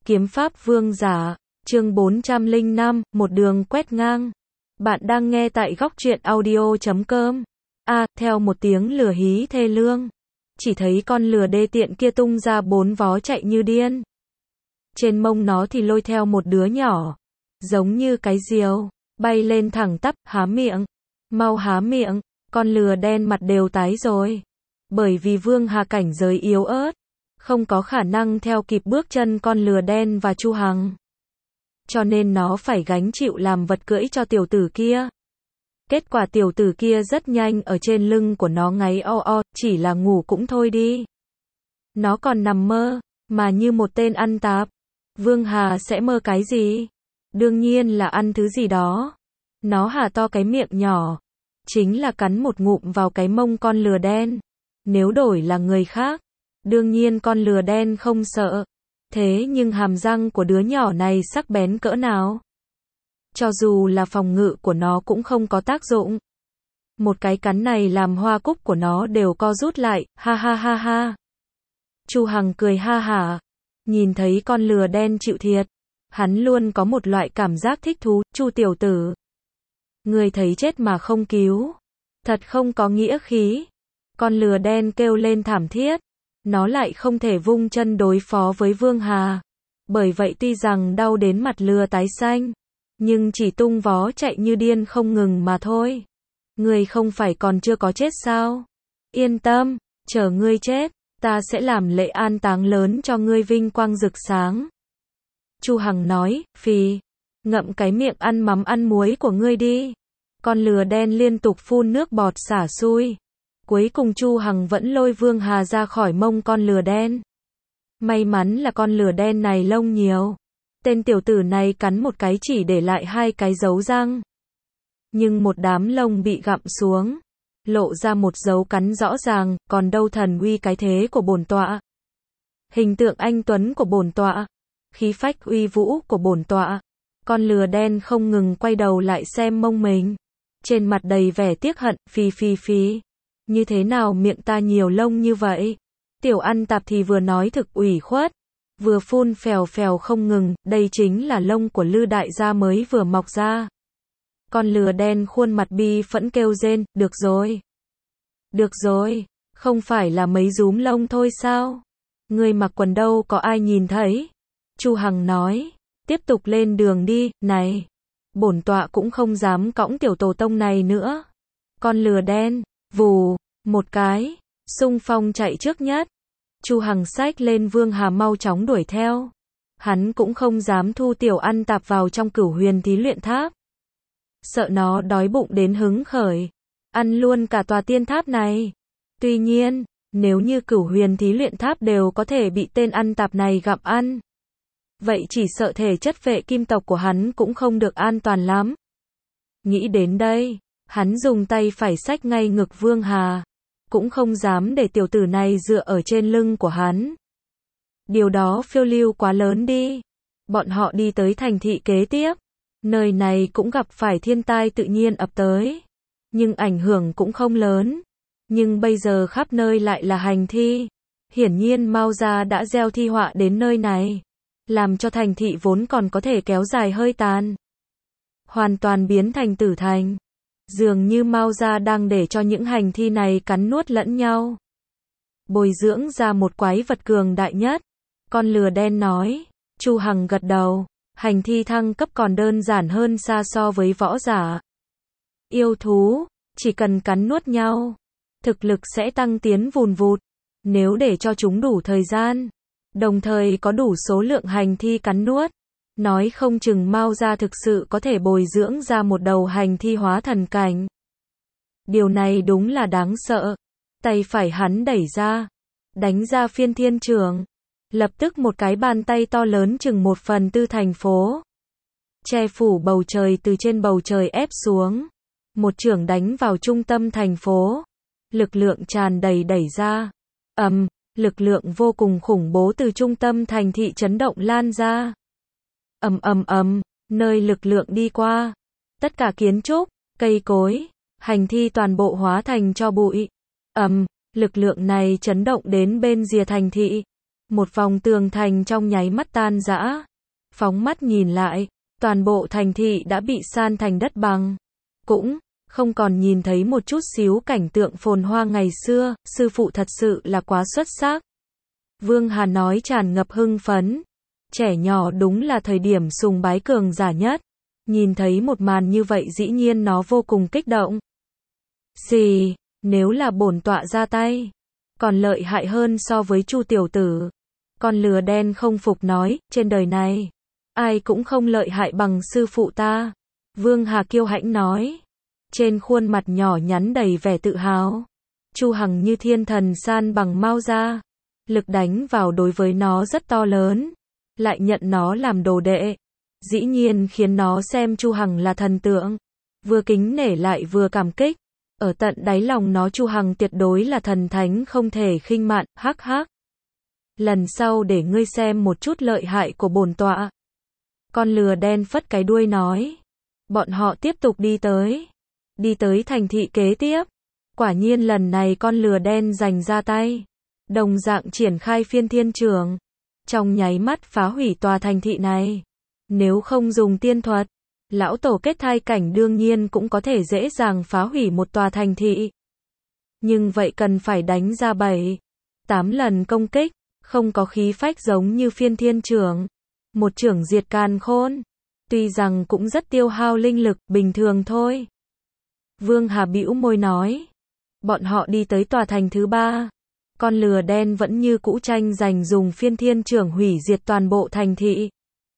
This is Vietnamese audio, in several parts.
Kiếm pháp vương giả, chương 405, một đường quét ngang. Bạn đang nghe tại góc truyện audio.com. Theo một tiếng lửa hí thê lương, chỉ thấy con lừa đê tiện kia tung ra 4 vó chạy như điên. Trên mông nó thì lôi theo một đứa nhỏ, giống như cái diều, bay lên thẳng tắp, há miệng. Mau há miệng, con lừa đen mặt đều tái rồi. Bởi vì Vương Hà cảnh giới yếu ớt, không có khả năng theo kịp bước chân con lừa đen và Chu Hằng. Cho nên nó phải gánh chịu làm vật cưỡi cho tiểu tử kia. Kết quả tiểu tử kia rất nhanh ở trên lưng của nó ngáy o, chỉ là ngủ cũng thôi đi. Nó còn nằm mơ, mà như một tên ăn tạp. Vương Hà sẽ mơ cái gì? Đương nhiên là ăn thứ gì đó. Nó há to cái miệng nhỏ, chính là cắn một ngụm vào cái mông con lừa đen. Nếu đổi là người khác, đương nhiên con lừa đen không sợ. Thế nhưng hàm răng của đứa nhỏ này sắc bén cỡ nào? Cho dù là phòng ngự của nó cũng không có tác dụng. Một cái cắn này làm hoa cúc của nó đều co rút lại, ha ha ha ha. Chu Hằng cười ha hả. Nhìn thấy con lừa đen chịu thiệt, hắn luôn có một loại cảm giác thích thú. Chu tiểu tử, người thấy chết mà không cứu, thật không có nghĩa khí. Con lừa đen kêu lên thảm thiết. Nó lại không thể vung chân đối phó với Vương Hà. Bởi vậy tuy rằng đau đến mặt lừa tái xanh, nhưng chỉ tung vó chạy như điên không ngừng mà thôi. Ngươi không phải còn chưa có chết sao? Yên tâm, chờ ngươi chết, ta sẽ làm lễ an táng lớn cho ngươi vinh quang rực sáng. Chu Hằng nói, phì, ngậm cái miệng ăn mắm ăn muối của ngươi đi. Con lừa đen liên tục phun nước bọt xả xui. Cuối cùng Chu Hằng vẫn lôi Vương Hà ra khỏi mông con lừa đen. May mắn là con lừa đen này lông nhiều. Tên tiểu tử này cắn một cái chỉ để lại 2 cái dấu răng. Nhưng một đám lông bị gặm xuống, lộ ra một dấu cắn rõ ràng, còn đâu thần uy cái thế của bổn tọa. Hình tượng anh tuấn của bổn tọa, khí phách uy vũ của bổn tọa. Con lừa đen không ngừng quay đầu lại xem mông mình. Trên mặt đầy vẻ tiếc hận, phì. Như thế nào miệng ta nhiều lông như vậy? Tiểu ăn tạp thì vừa nói thực ủy khuất, vừa phun phèo không ngừng, đây chính là lông của Lư đại gia mới vừa mọc ra. Con lừa đen khuôn mặt bi phẫn kêu rên, được rồi, không phải là mấy rúm lông thôi sao? Ngươi mặc quần đâu có ai nhìn thấy? Chu Hằng nói, tiếp tục lên đường đi, này, bổn tọa cũng không dám cõng tiểu tổ tông này nữa. Con lừa đen, vù, một cái, xung phong chạy trước nhất. Chu Hằng xách lên Vương Hà mau chóng đuổi theo. Hắn cũng không dám thu tiểu ăn tạp vào trong Cửu Huyền Thí Luyện Tháp. Sợ nó đói bụng đến hứng khởi, ăn luôn cả tòa tiên tháp này. Tuy nhiên, nếu như Cửu Huyền Thí Luyện Tháp đều có thể bị tên ăn tạp này gặm ăn, vậy chỉ sợ thể chất vệ kim tộc của hắn cũng không được an toàn lắm. Nghĩ đến đây, hắn dùng tay phải xách ngay ngực Vương Hà. Cũng không dám để tiểu tử này dựa ở trên lưng của hắn. Điều đó phiêu lưu quá lớn đi. Bọn họ đi tới thành thị kế tiếp. Nơi này cũng gặp phải thiên tai tự nhiên ập tới. Nhưng ảnh hưởng cũng không lớn. Nhưng bây giờ khắp nơi lại là hành thi. Hiển nhiên Mao gia đã gieo thi họa đến nơi này. Làm cho thành thị vốn còn có thể kéo dài hơi tàn, hoàn toàn biến thành tử thành. Dường như Mao gia đang để cho những hành thi này cắn nuốt lẫn nhau, bồi dưỡng ra một quái vật cường đại nhất. Con lừa đen nói. Chu Hằng gật đầu. Hành thi thăng cấp còn đơn giản hơn xa so với võ giả. Yêu thú, chỉ cần cắn nuốt nhau, thực lực sẽ tăng tiến vùn vụt. Nếu để cho chúng đủ thời gian, đồng thời có đủ số lượng hành thi cắn nuốt, nói không chừng Mao gia thực sự có thể bồi dưỡng ra một đầu hành thi hóa thần cảnh. Điều này đúng là đáng sợ. Tay phải hắn đẩy ra, đánh ra phiên thiên trường. Lập tức một cái bàn tay to lớn chừng 1/4 thành phố, che phủ bầu trời từ trên bầu trời ép xuống. Một chưởng đánh vào trung tâm thành phố. Lực lượng tràn đầy đẩy ra. Lực lượng vô cùng khủng bố từ trung tâm thành thị chấn động lan ra. Nơi lực lượng đi qua, tất cả kiến trúc, cây cối, hành thi toàn bộ hóa thành tro bụi. Lực lượng này chấn động đến bên rìa thành thị. Một vòng tường thành trong nháy mắt tan rã. Phóng mắt nhìn lại, toàn bộ thành thị đã bị san thành đất bằng. Cũng không còn nhìn thấy một chút xíu cảnh tượng phồn hoa ngày xưa, sư phụ thật sự là quá xuất sắc. Vương Hà nói tràn ngập hưng phấn. Trẻ nhỏ đúng là thời điểm sùng bái cường giả nhất. Nhìn thấy một màn như vậy dĩ nhiên nó vô cùng kích động. Xì, nếu là bổn tọa ra tay, còn lợi hại hơn so với Chu tiểu tử. Con lừa đen không phục nói, trên đời này, ai cũng không lợi hại bằng sư phụ ta. Vương Hà kiêu hãnh nói. Trên khuôn mặt nhỏ nhắn đầy vẻ tự hào. Chu Hằng như thiên thần san bằng mau ra. Lực đánh vào đối với nó rất to lớn. Lại nhận nó làm đồ đệ. Dĩ nhiên khiến nó xem Chu Hằng là thần tượng. Vừa kính nể lại vừa cảm kích. Ở tận đáy lòng nó Chu Hằng tuyệt đối là thần thánh không thể khinh mạn, hắc hắc. Lần sau để ngươi xem một chút lợi hại của bổn tọa. Con lừa đen phất cái đuôi nói. Bọn họ tiếp tục đi tới. Đi tới thành thị kế tiếp. Quả nhiên lần này con lừa đen giành ra tay. Đồng dạng triển khai phiên thiên trường. Trong nháy mắt phá hủy tòa thành thị này. Nếu không dùng tiên thuật, lão tổ kết thai cảnh đương nhiên cũng có thể dễ dàng phá hủy một tòa thành thị. Nhưng vậy cần phải đánh ra 7-8 lần công kích, không có khí phách giống như phiên thiên trường. Một chưởng diệt càn khôn. Tuy rằng cũng rất tiêu hao linh lực, bình thường thôi. Vương Hà bĩu môi nói. Bọn họ đi tới tòa thành thứ 3. Con lừa đen vẫn như cũ tranh giành dùng phiên thiên chưởng hủy diệt toàn bộ thành thị.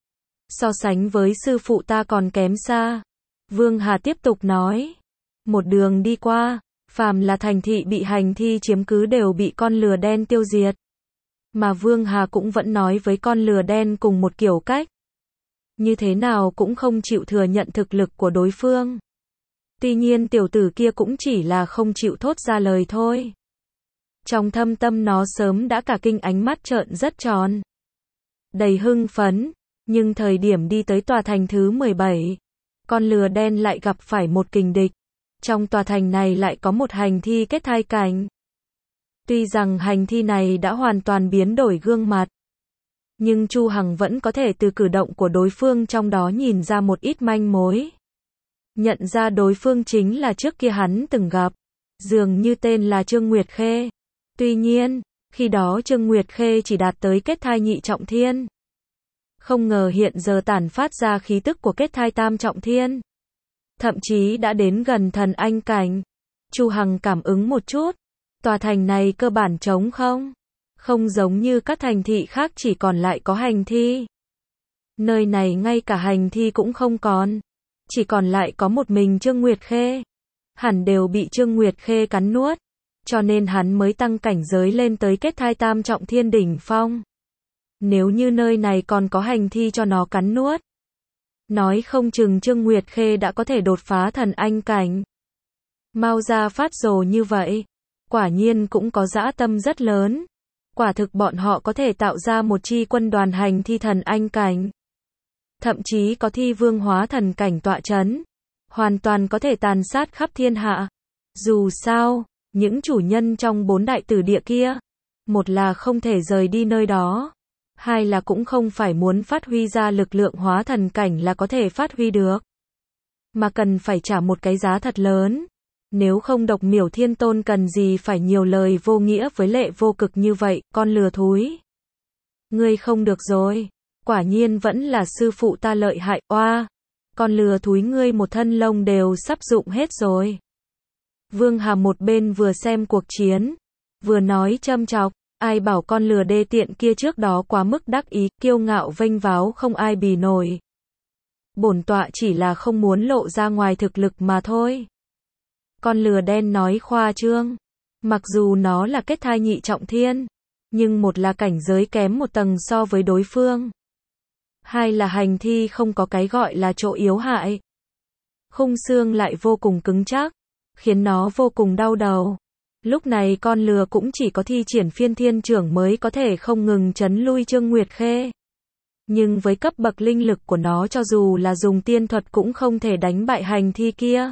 So sánh với sư phụ ta còn kém xa. Vương Hà tiếp tục nói. Một đường đi qua, phàm là thành thị bị hành thi chiếm cứ đều bị con lừa đen tiêu diệt. Mà Vương Hà cũng vẫn nói với con lừa đen cùng một kiểu cách. Như thế nào cũng không chịu thừa nhận thực lực của đối phương. Tuy nhiên tiểu tử kia cũng chỉ là không chịu thốt ra lời thôi. Trong thâm tâm nó sớm đã cả kinh, ánh mắt trợn rất tròn. Đầy hưng phấn, nhưng thời điểm đi tới tòa thành thứ 17, con lừa đen lại gặp phải một kình địch. Trong tòa thành này lại có một hành thi kết thai cảnh. Tuy rằng hành thi này đã hoàn toàn biến đổi gương mặt, nhưng Chu Hằng vẫn có thể từ cử động của đối phương trong đó nhìn ra một ít manh mối. Nhận ra đối phương chính là trước kia hắn từng gặp, dường như tên là Trương Nguyệt Khê. Tuy nhiên, khi đó Trương Nguyệt Khê chỉ đạt tới kết thai nhị trọng thiên. Không ngờ hiện giờ tản phát ra khí tức của kết thai tam trọng thiên. Thậm chí đã đến gần thần anh cảnh. Chu Hằng cảm ứng một chút. Tòa thành này cơ bản trống không. Không giống như các thành thị khác chỉ còn lại có hành thi. Nơi này ngay cả hành thi cũng không còn. Chỉ còn lại có một mình Trương Nguyệt Khê. Hẳn đều bị Trương Nguyệt Khê cắn nuốt. Cho nên hắn mới tăng cảnh giới lên tới kết thai tam trọng thiên đỉnh phong. Nếu như nơi này còn có hành thi cho nó cắn nuốt, nói không chừng Trương Nguyệt Khê đã có thể đột phá thần anh cảnh. Mau ra phát rồ như vậy, quả nhiên cũng có dã tâm rất lớn. Quả thực bọn họ có thể tạo ra một chi quân đoàn hành thi thần anh cảnh. Thậm chí có thi vương hóa thần cảnh tọa chấn. Hoàn toàn có thể tàn sát khắp thiên hạ. Dù sao, những chủ nhân trong 4 đại tử địa kia, một là không thể rời đi nơi đó. Hai là cũng không phải muốn phát huy ra lực lượng hóa thần cảnh là có thể phát huy được. Mà cần phải trả một cái giá thật lớn. Nếu không Độc Miểu Thiên Tôn cần gì phải nhiều lời vô nghĩa với Lệ Vô Cực như vậy, con lừa thúi. Ngươi không được rồi. Quả nhiên vẫn là sư phụ ta lợi hại, oa. Con lừa thúi ngươi một thân lông đều sắp rụng hết rồi. Vương Hà một bên vừa xem cuộc chiến, vừa nói châm chọc. Ai bảo con lừa đê tiện kia trước đó quá mức đắc ý, kiêu ngạo vênh váo không ai bì nổi. Bổn tọa chỉ là không muốn lộ ra ngoài thực lực mà thôi. Con lừa đen nói khoa trương. Mặc dù nó là kết thai nhị trọng thiên, nhưng một là cảnh giới kém một tầng so với đối phương. Hai là hành thi không có cái gọi là chỗ yếu hại. Khung xương lại vô cùng cứng chắc, khiến nó vô cùng đau đầu. Lúc này con lừa cũng chỉ có thi triển phiên thiên chưởng mới có thể không ngừng trấn lui Trương Nguyệt Khê. Nhưng với cấp bậc linh lực của nó cho dù là dùng tiên thuật cũng không thể đánh bại hành thi kia.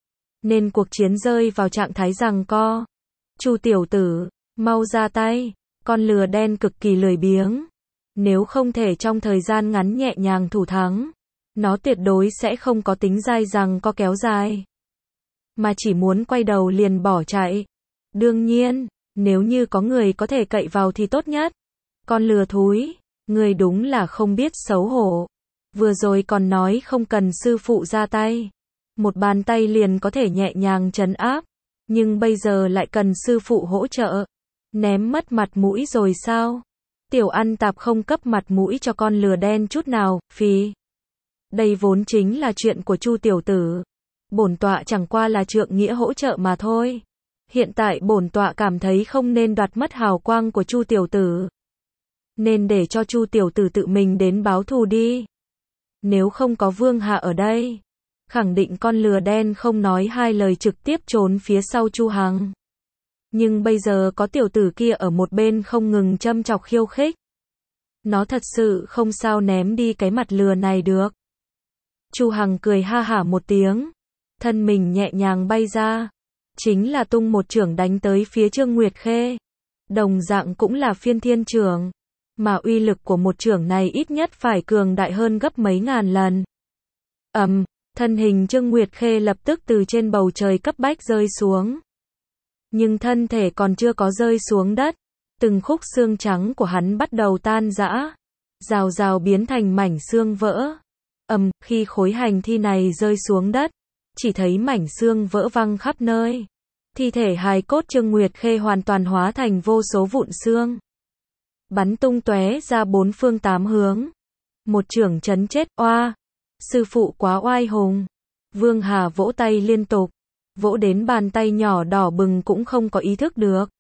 Nên cuộc chiến rơi vào trạng thái giằng co. Chu tiểu tử, mau ra tay. Con lừa đen cực kỳ lười biếng. Nếu không thể trong thời gian ngắn nhẹ nhàng thủ thắng, nó tuyệt đối sẽ không có tính dai dẳng có kéo dài, mà chỉ muốn quay đầu liền bỏ chạy. Đương nhiên, nếu như có người có thể cậy vào thì tốt nhất. Con lừa thúi, người đúng là không biết xấu hổ. Vừa rồi còn nói không cần sư phụ ra tay, một bàn tay liền có thể nhẹ nhàng trấn áp, nhưng bây giờ lại cần sư phụ hỗ trợ. Ném mất mặt mũi rồi sao? Tiểu ăn tạp không cấp mặt mũi cho con lừa đen chút nào, phì. Đây vốn chính là chuyện của Chu tiểu tử. Bổn tọa chẳng qua là trượng nghĩa hỗ trợ mà thôi. Hiện tại bổn tọa cảm thấy không nên đoạt mất hào quang của Chu tiểu tử. Nên để cho Chu tiểu tử tự mình đến báo thù đi. Nếu không có Vương Hạ ở đây, khẳng định con lừa đen không nói hai lời trực tiếp trốn phía sau Chu Hằng. Nhưng bây giờ có tiểu tử kia ở một bên không ngừng châm chọc khiêu khích. Nó thật sự không sao ném đi cái mặt lừa này được. Chu Hằng cười ha hả một tiếng, thân mình nhẹ nhàng bay ra, chính là tung một chưởng đánh tới phía Trương Nguyệt Khê. Đồng dạng cũng là phiên thiên chưởng, mà uy lực của một chưởng này ít nhất phải cường đại hơn gấp mấy ngàn lần. Thân hình Trương Nguyệt Khê lập tức từ trên bầu trời cấp bách rơi xuống. Nhưng thân thể còn chưa có rơi xuống đất, từng khúc xương trắng của hắn bắt đầu tan rã, rào rào biến thành mảnh xương vỡ. Khi khối hành thi này rơi xuống đất, chỉ thấy mảnh xương vỡ văng khắp nơi. Thi thể hài cốt Trương Nguyệt Khê hoàn toàn hóa thành vô số vụn xương, bắn tung tóe ra bốn phương tám hướng. Một chưởng chấn chết, oa, sư phụ quá oai hùng. Vương Hà vỗ tay liên tục, vỗ đến bàn tay nhỏ đỏ bừng cũng không có ý thức được.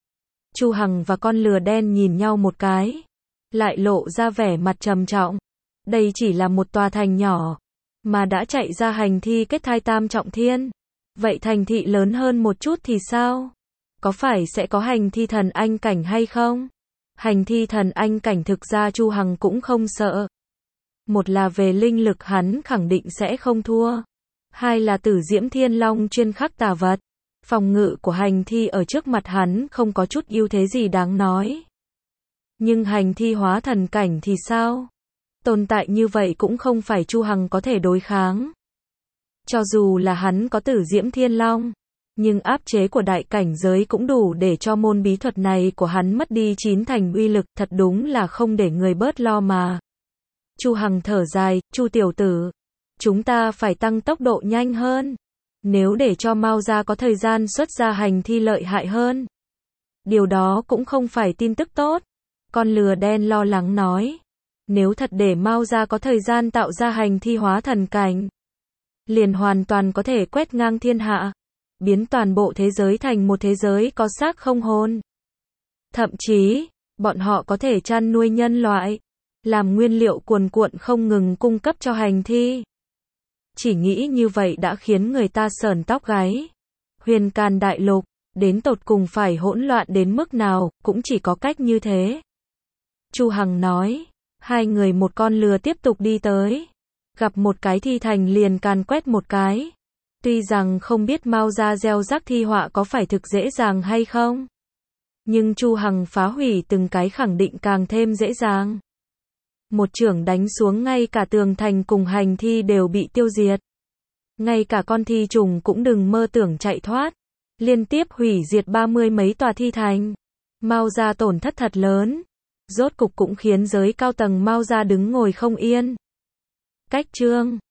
Chu Hằng và con lừa đen nhìn nhau một cái, lại lộ ra vẻ mặt trầm trọng. Đây chỉ là một tòa thành nhỏ, mà đã chạy ra hành thi kết thai tam trọng thiên. Vậy thành thị lớn hơn một chút thì sao? Có phải sẽ có hành thi thần anh cảnh hay không? Hành thi thần anh cảnh thực ra Chu Hằng cũng không sợ. Một là về linh lực hắn khẳng định sẽ không thua. Hai là Tử Diễm Thiên Long chuyên khắc tà vật. Phòng ngự của hành thi ở trước mặt hắn không có chút ưu thế gì đáng nói. Nhưng hành thi hóa thần cảnh thì sao? Tồn tại như vậy cũng không phải Chu Hằng có thể đối kháng. Cho dù là hắn có Tử Diễm Thiên Long, nhưng áp chế của đại cảnh giới cũng đủ để cho môn bí thuật này của hắn mất đi 9 thành uy lực, thật đúng là không để người bớt lo mà. Chu Hằng thở dài, Chu tiểu tử, chúng ta phải tăng tốc độ nhanh hơn. Nếu để cho Mao gia có thời gian xuất ra hành thi lợi hại hơn, điều đó cũng không phải tin tức tốt. Con lừa đen lo lắng nói, nếu thật để Mao gia có thời gian tạo ra hành thi hóa thần cảnh, liền hoàn toàn có thể quét ngang thiên hạ, biến toàn bộ thế giới thành một thế giới có xác không hồn. Thậm chí, bọn họ có thể chăn nuôi nhân loại, làm nguyên liệu cuồn cuộn không ngừng cung cấp cho hành thi. Chỉ nghĩ như vậy đã khiến người ta sởn tóc gáy. Huyền Càn đại lục, đến tột cùng phải hỗn loạn đến mức nào, cũng chỉ có cách như thế. Chu Hằng nói, hai người một con lừa tiếp tục đi tới. Gặp một cái thi thành liền càn quét một cái. Tuy rằng không biết Mao gia gieo rắc thi họa có phải thực dễ dàng hay không, nhưng Chu Hằng phá hủy từng cái khẳng định càng thêm dễ dàng. Một chưởng đánh xuống ngay cả tường thành cùng hành thi đều bị tiêu diệt. Ngay cả con thi trùng cũng đừng mơ tưởng chạy thoát. Liên tiếp hủy diệt 30 mấy tòa thi thành. Mao gia tổn thất thật lớn. Rốt cục cũng khiến giới cao tầng Mao gia đứng ngồi không yên. Cách chương